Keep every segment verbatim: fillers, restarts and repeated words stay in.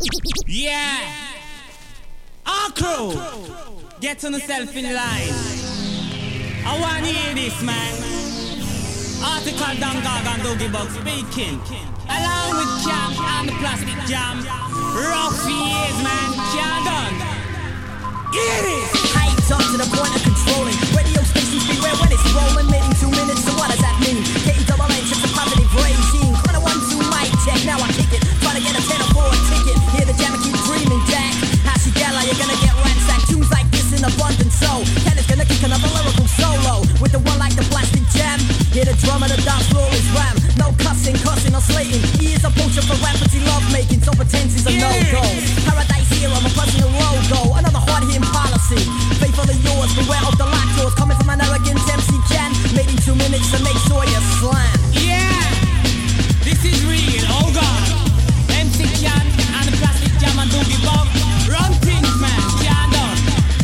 Yeah. Our crew, get on yourself in line. I want to hear this, man. Article Don Gargan Doogie Bug speaking. Along with Cam and the Plastic Jam. Rough years, man. Can't done. Hear this. Hyped up to the point of controlling. Radio stations beware when it's rolling. Mating two minutes, so what does that mean? K double H, it's a positive regime. Corner one, two, mic check. Now I kick it. Try to get a ten or four ticket. Hear the jam and keep dreaming, Jack. Hashigala, you're gonna get ransacked. Tunes like this in abundance, so Ken is gonna kick another lyrical solo with the one like the Plastic Jam. Hear the drum and the dance floor is ram. No cussing, cussing or slating. He is a poacher for rampantly love making, so pretense is a yeah. no-go. Paradise here, I'm a personal logo. Another hard-hitting policy. Faithfully yours, beware of the lactose coming from an arrogant M C Ken. Made in two minutes to make sure you slam. Yeah, this is real. Oh God, M C Ken and the Plastic Jam and Doogie Bug. Run things, man. Can't done.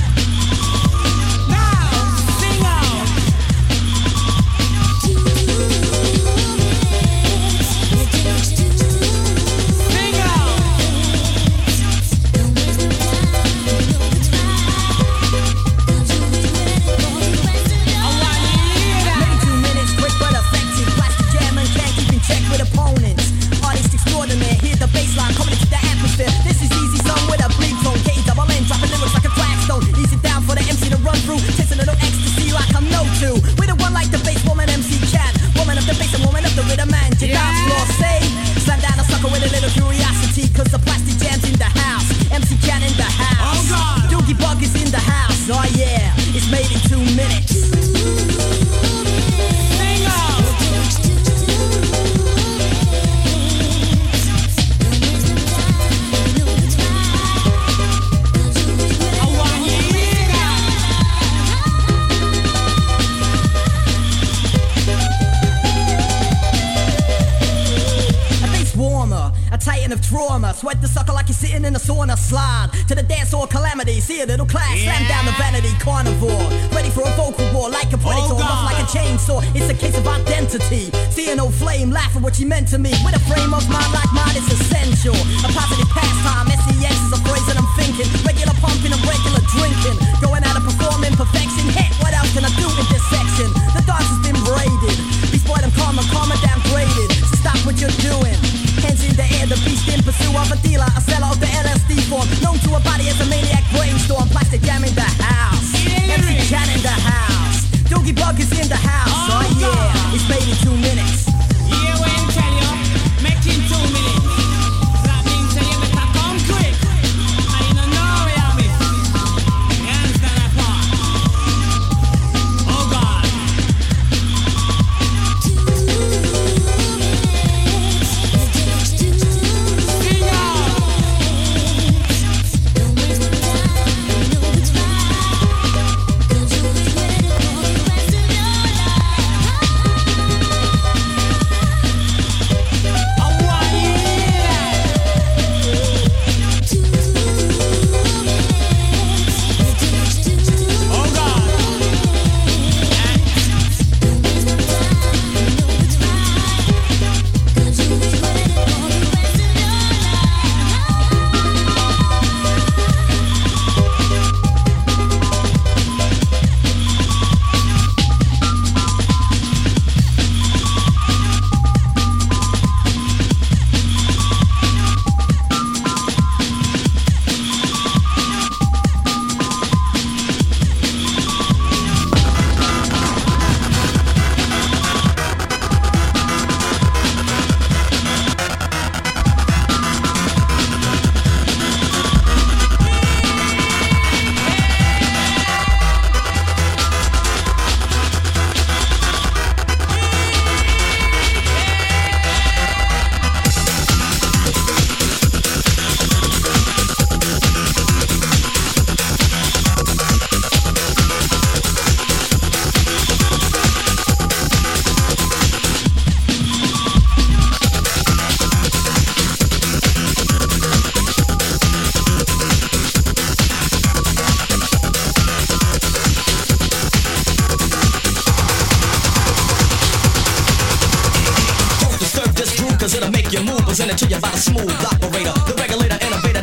Now sing out. Sing out. I want to hear that. Maybe two minutes, quick but effective. Plastic Jam and can't keep in check with opponents. Artist extraordinaire, hear the bassline coming into the atmosphere. This is easy song with a bleep tone. K double N, dropping lyrics like a flagstone. Easy down for the M C to run through. Takes a little ecstasy like I'm no two. With the one like the bass woman M C Cat. Woman of the bass and woman of the rhythm man. Your Yeah. dance floor say. Slam down a sucker with a little curiosity. Cause the Plastic Jam's in the house. M C Cat in the house. Oh, God. Doogie Bug is in the house. Oh yeah, it's made in two minutes. Sing out. I want to hear that. A bass warmer, a titan of trauma. Sweat the sucker like you're sitting in a sauna. Slide to the dance or calamity. See a little class, slam Yeah. down the vanity. Carnivore, ready for a vocal war like a predator. Oh, God. Rough like a chainsaw, it's a case of identity. Seeing no flame, laugh at what you meant to me. With a frame of mind like mine, it's essential. A positive pastime, S E X is a phrase that I'm thinking. Regular pumping and regular drinking. Going out and performing perfection. Heck, what else can I do in this section? The dance has been braided. Beast boy, I'm calm, I'm calm and downgraded. So stop what you're doing. Hands in the air, the beast in pursuit of a dealer, a seller of the L S D form. Known to a body as a maniac brainstorm. Plastic Jam in the house. Yeah. M C Cat in the house. Doogie Bug is in the house. Oh, Oh, yeah, God. it's made in two minutes. Yeah, when I tell you, making two minutes. That means that you better come quick. And you don't know where I'm at. You understand that part? Oh God. Sing out. I want to hear that. Oh God. Cause it'll make you move, presented to you by the smooth operator, the regulator, innovator,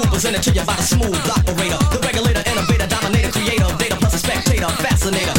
Presented to you by the smooth operator, the regulator, innovator, dominator, creator of data plus a spectator, fascinator.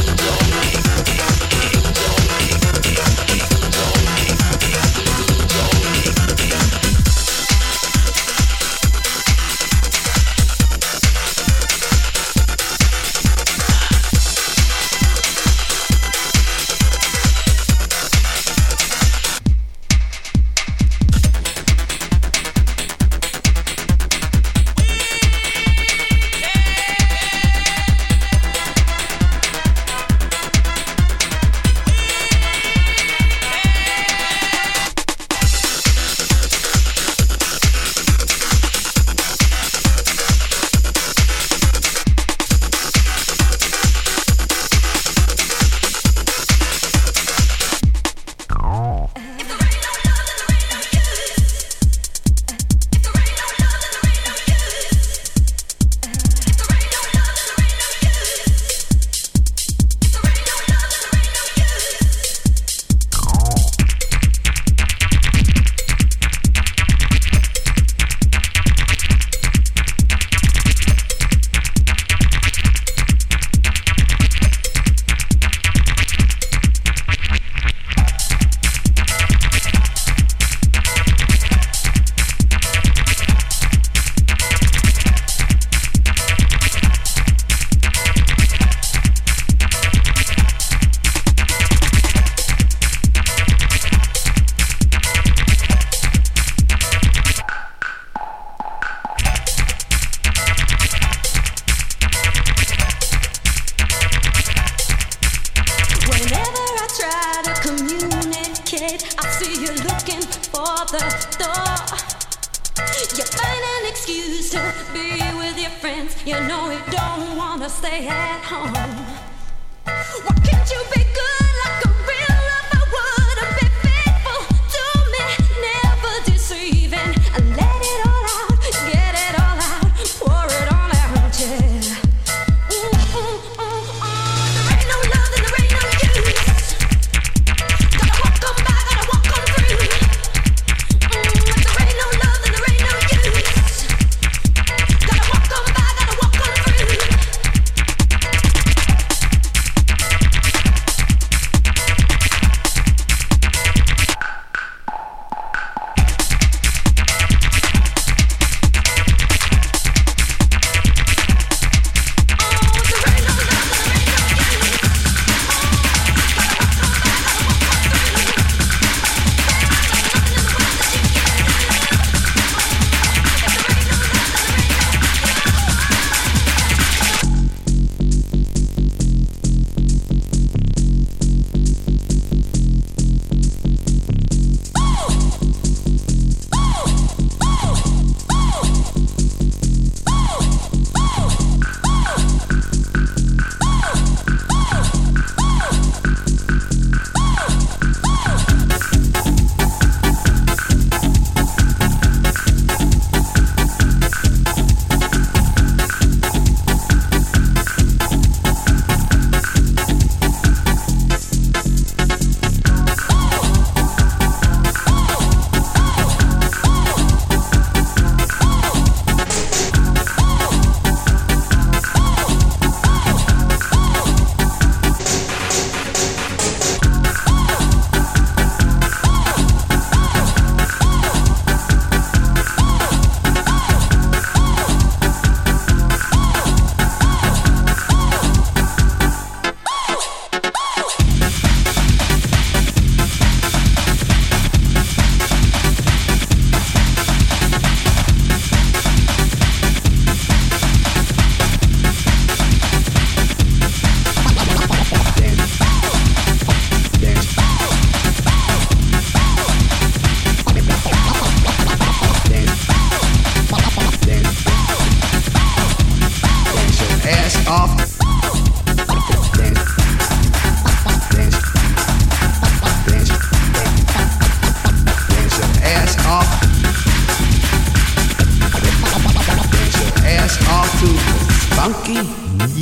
funky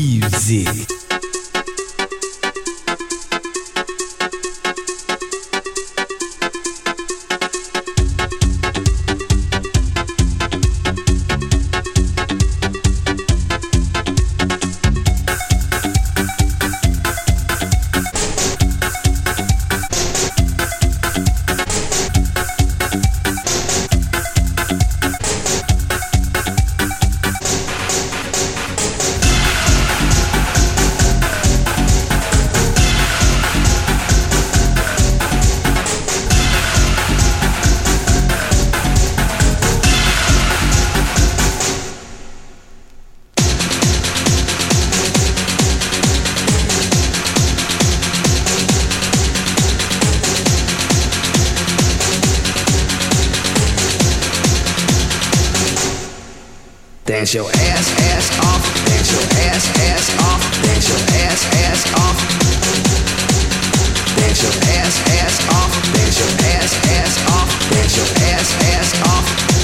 music. Dance your ass, ass off. Dance your ass, ass off. Dance your ass, ass off. Dance your ass, ass off. Dance your ass, ass off. Dance your ass, ass off.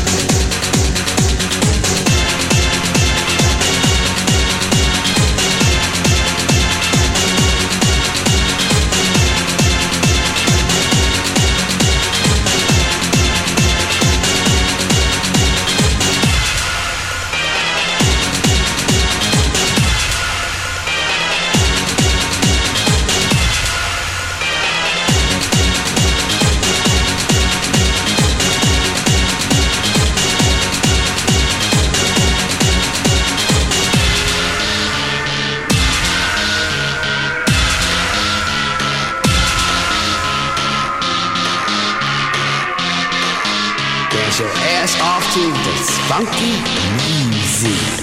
Dance your ass off to this funky music.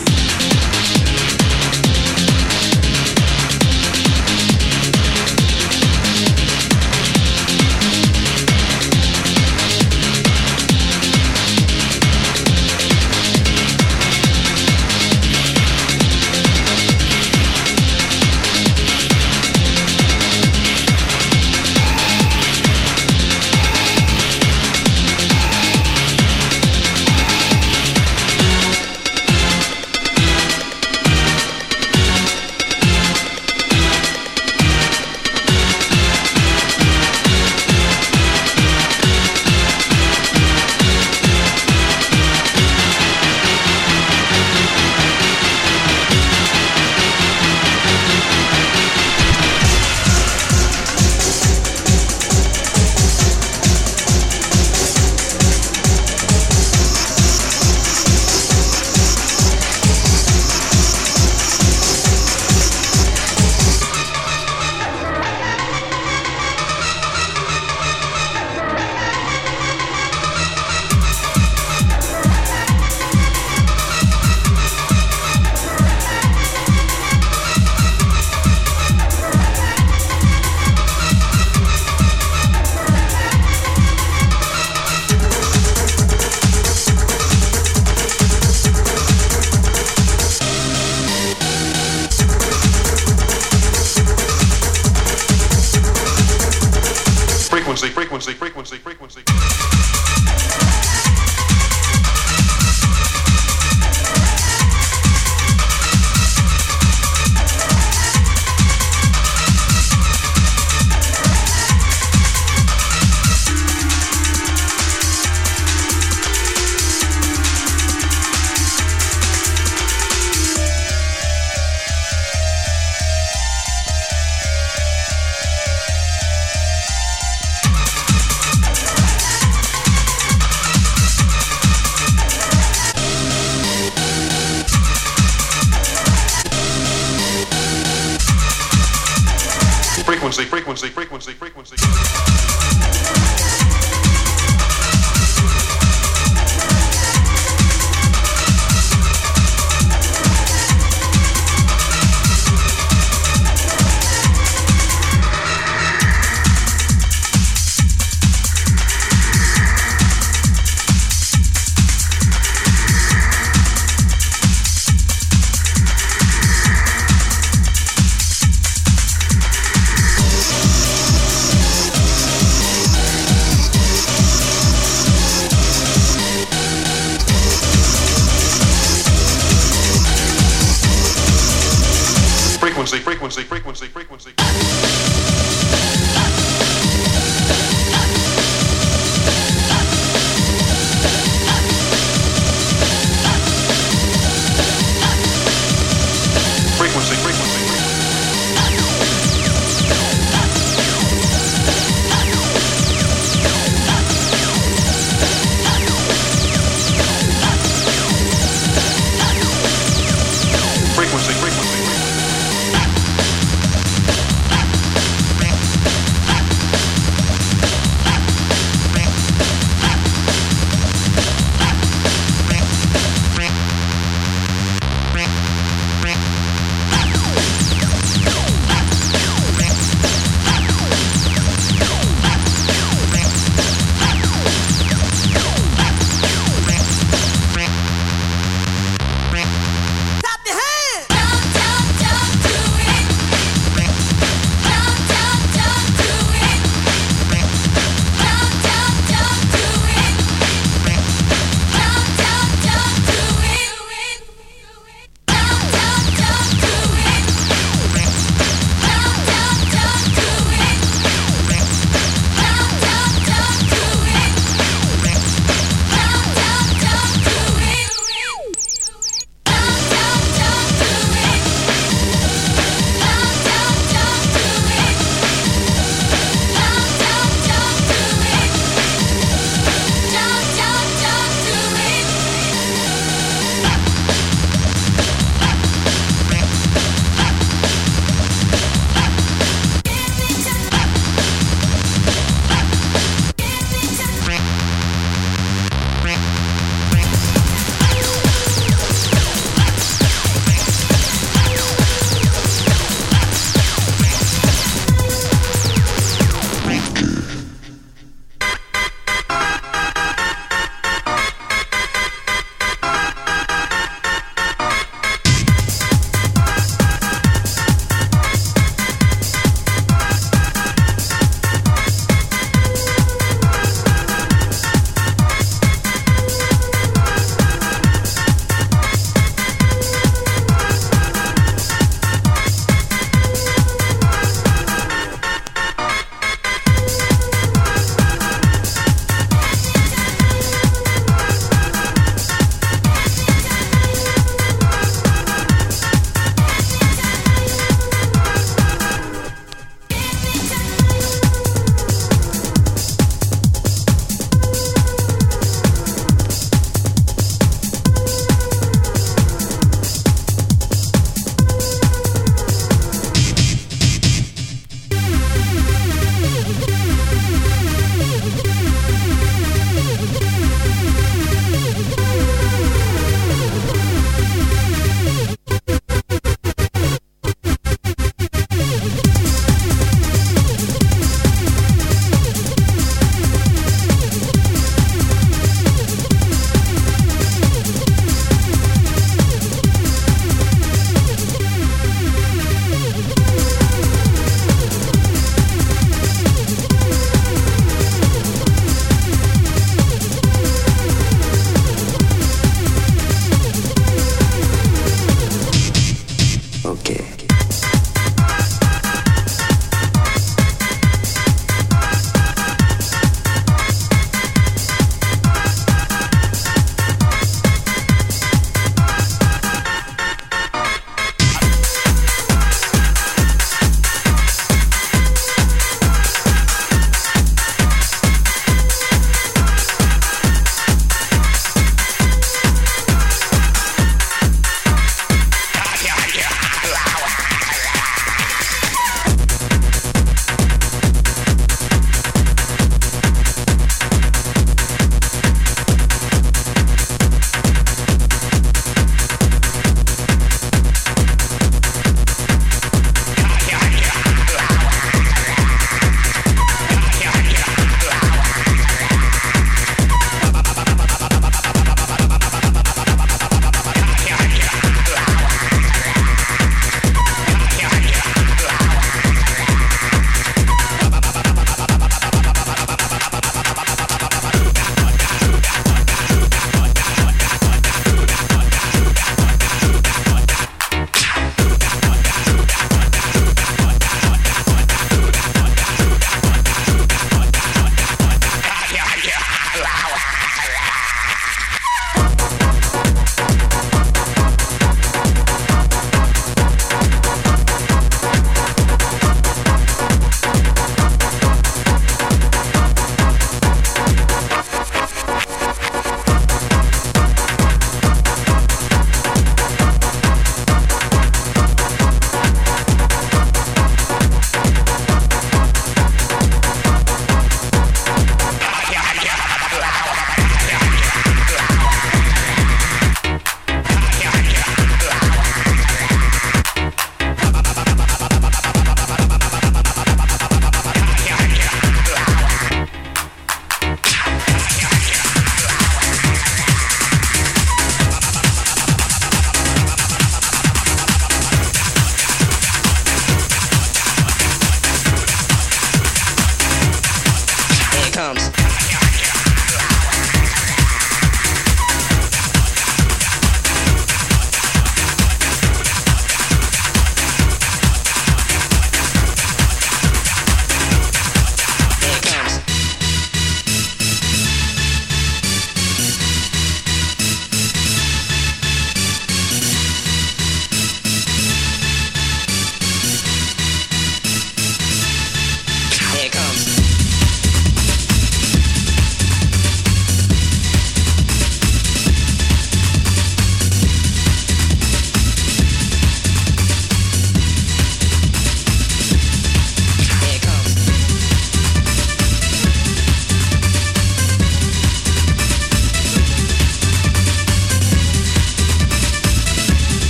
Frequency, frequency, frequency, frequency. Frequency, frequency, frequency, frequency. Frequency, frequency, frequency, frequency. Frequency, frequency. Frequency, frequency.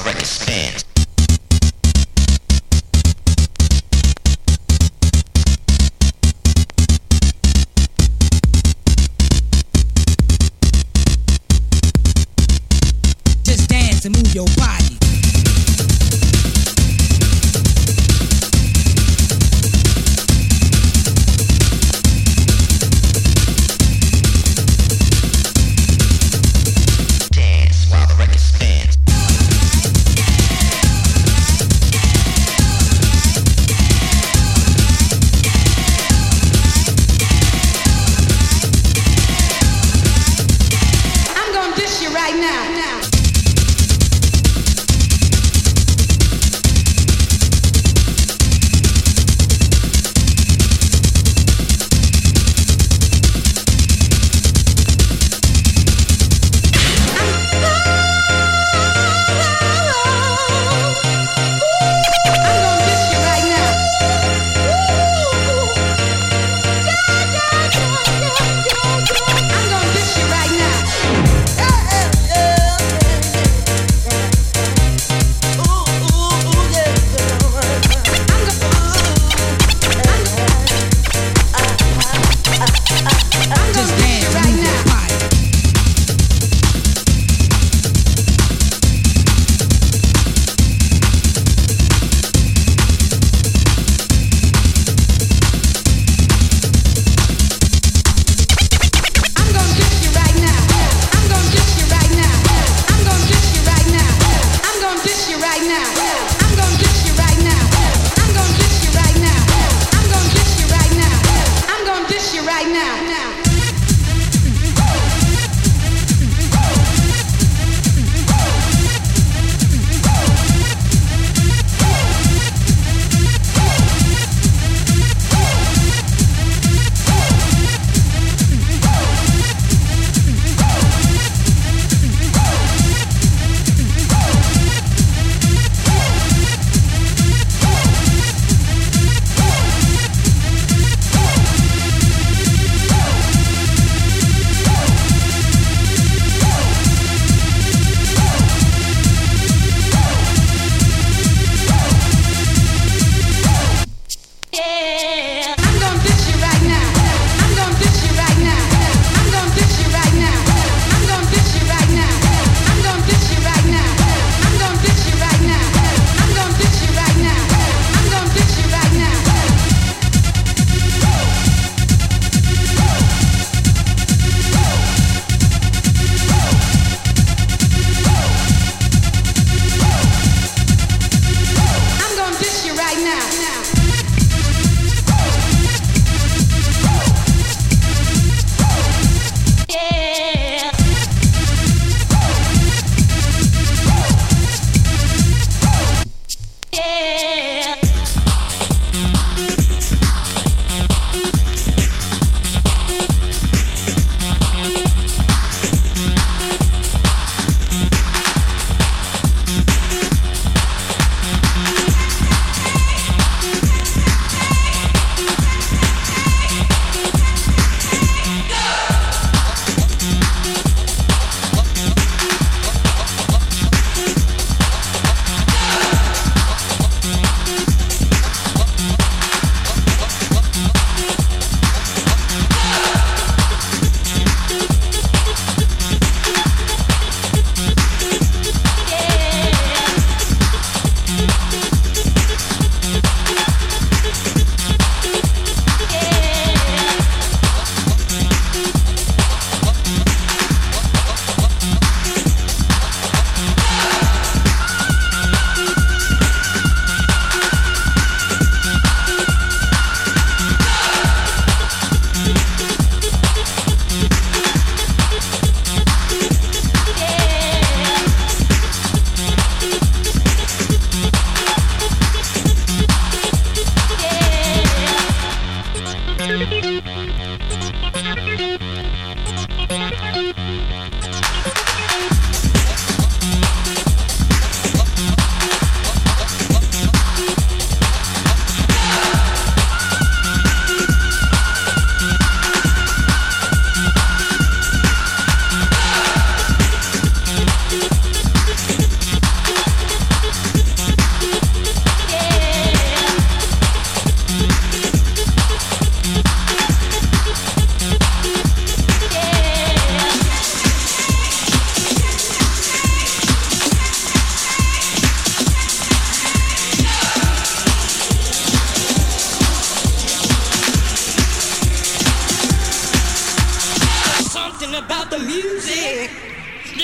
record spins. Just dance and move your body. Dance while the record spins. I'm gonna dish you right now. now. I'm gonna dish you right now.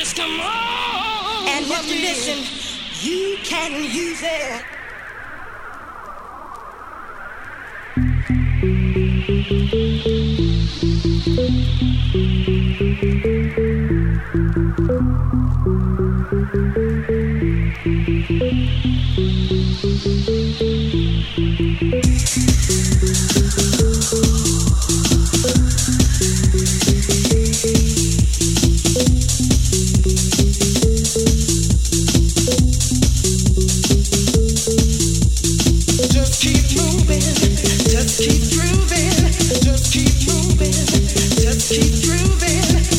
Come on. And if you listen, you can use it. Just keep moving, just keep grooving, just keep moving, just keep grooving.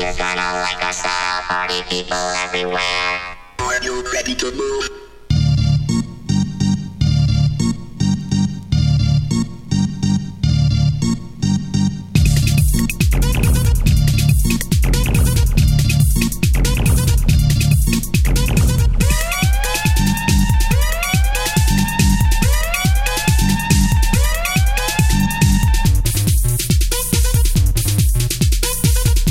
kinda like a star party, people everywhere. Are you ready to move?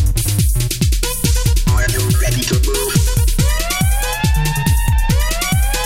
Are you ready to move?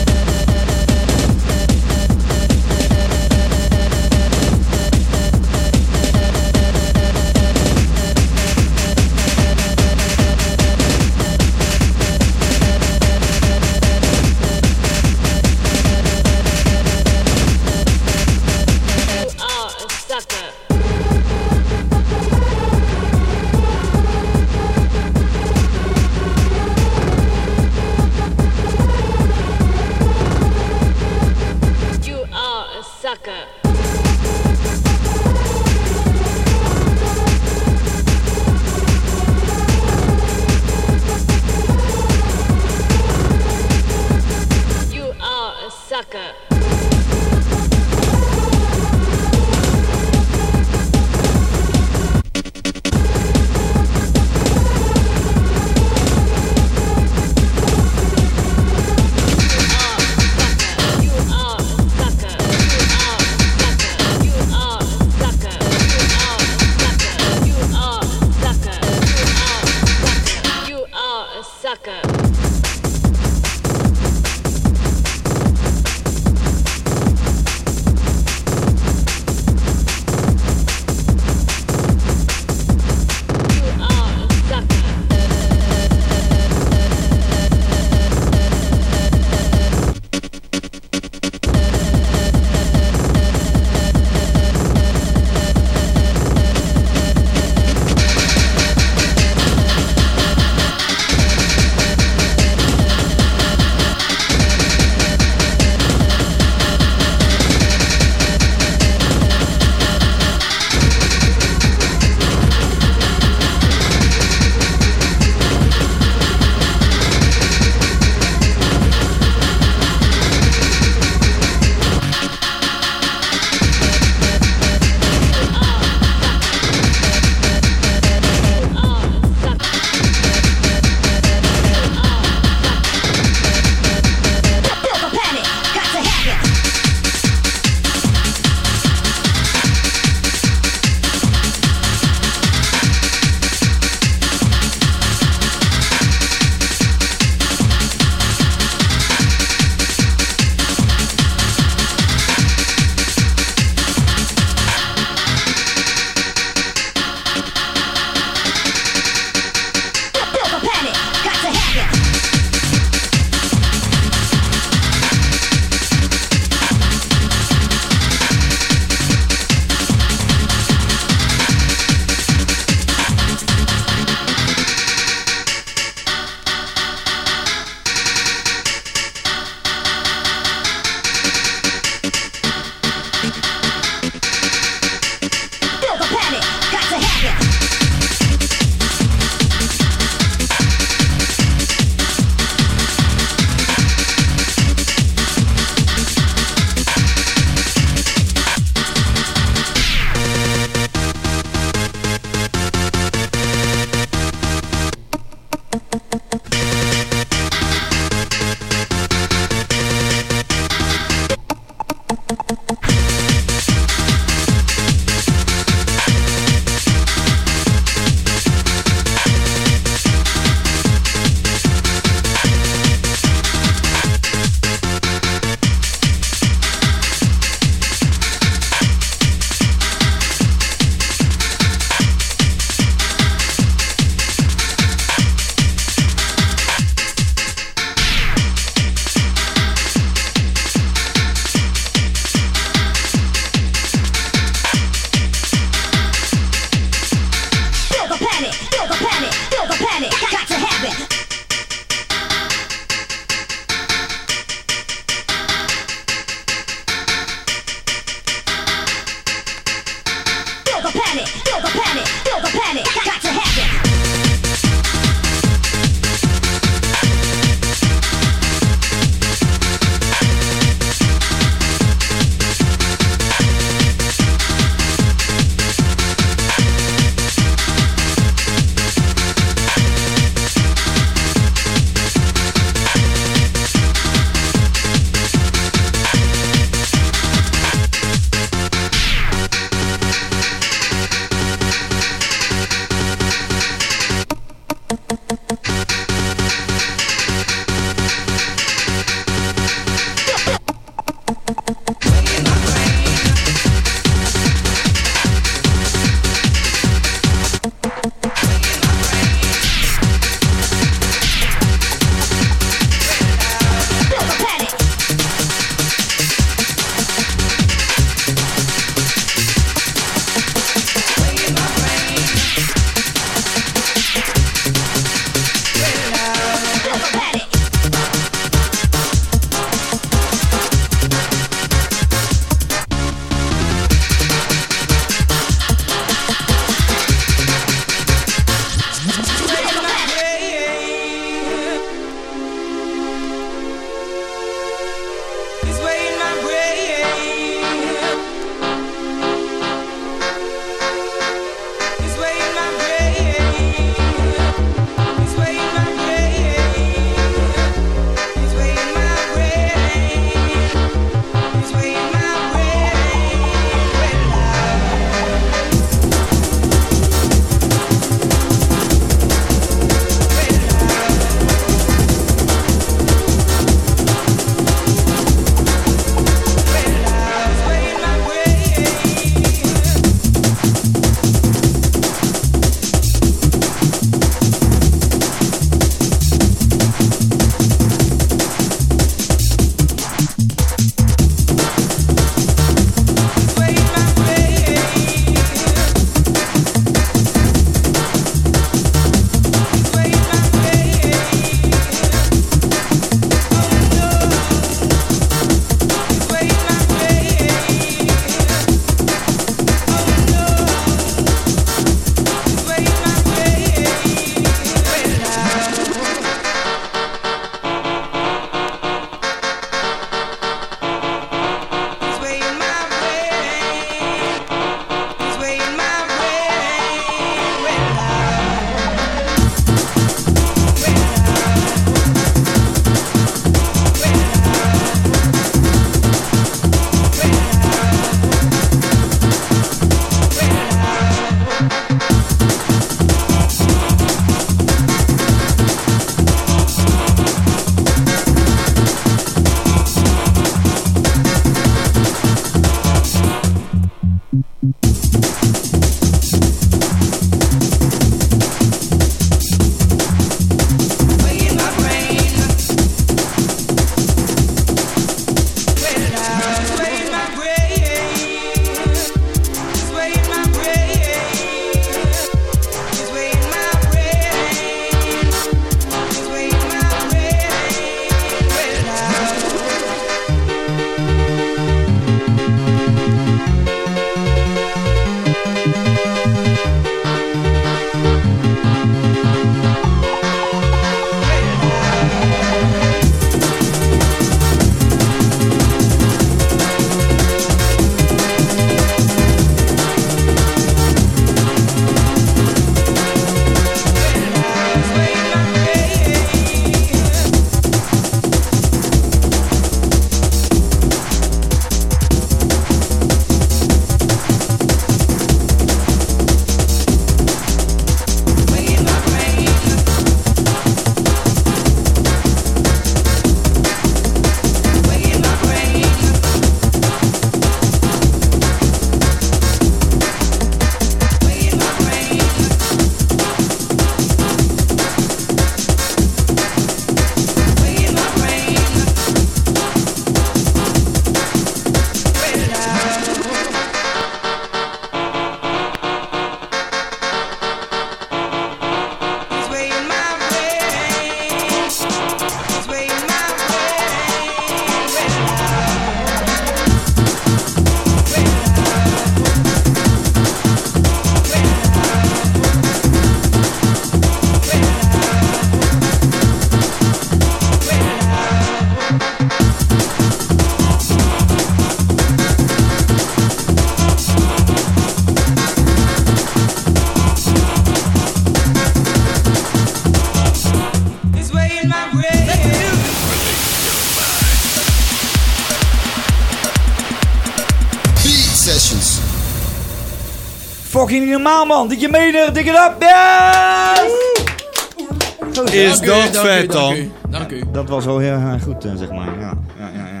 Fucking niet normaal, man. Dik je meener, dik het op. Yes! Is Dank u, dat dank u, vet dank dan? u, Dank u. Dat was wel heel erg goed, eh, zeg maar. Ja, ja, ja, ja.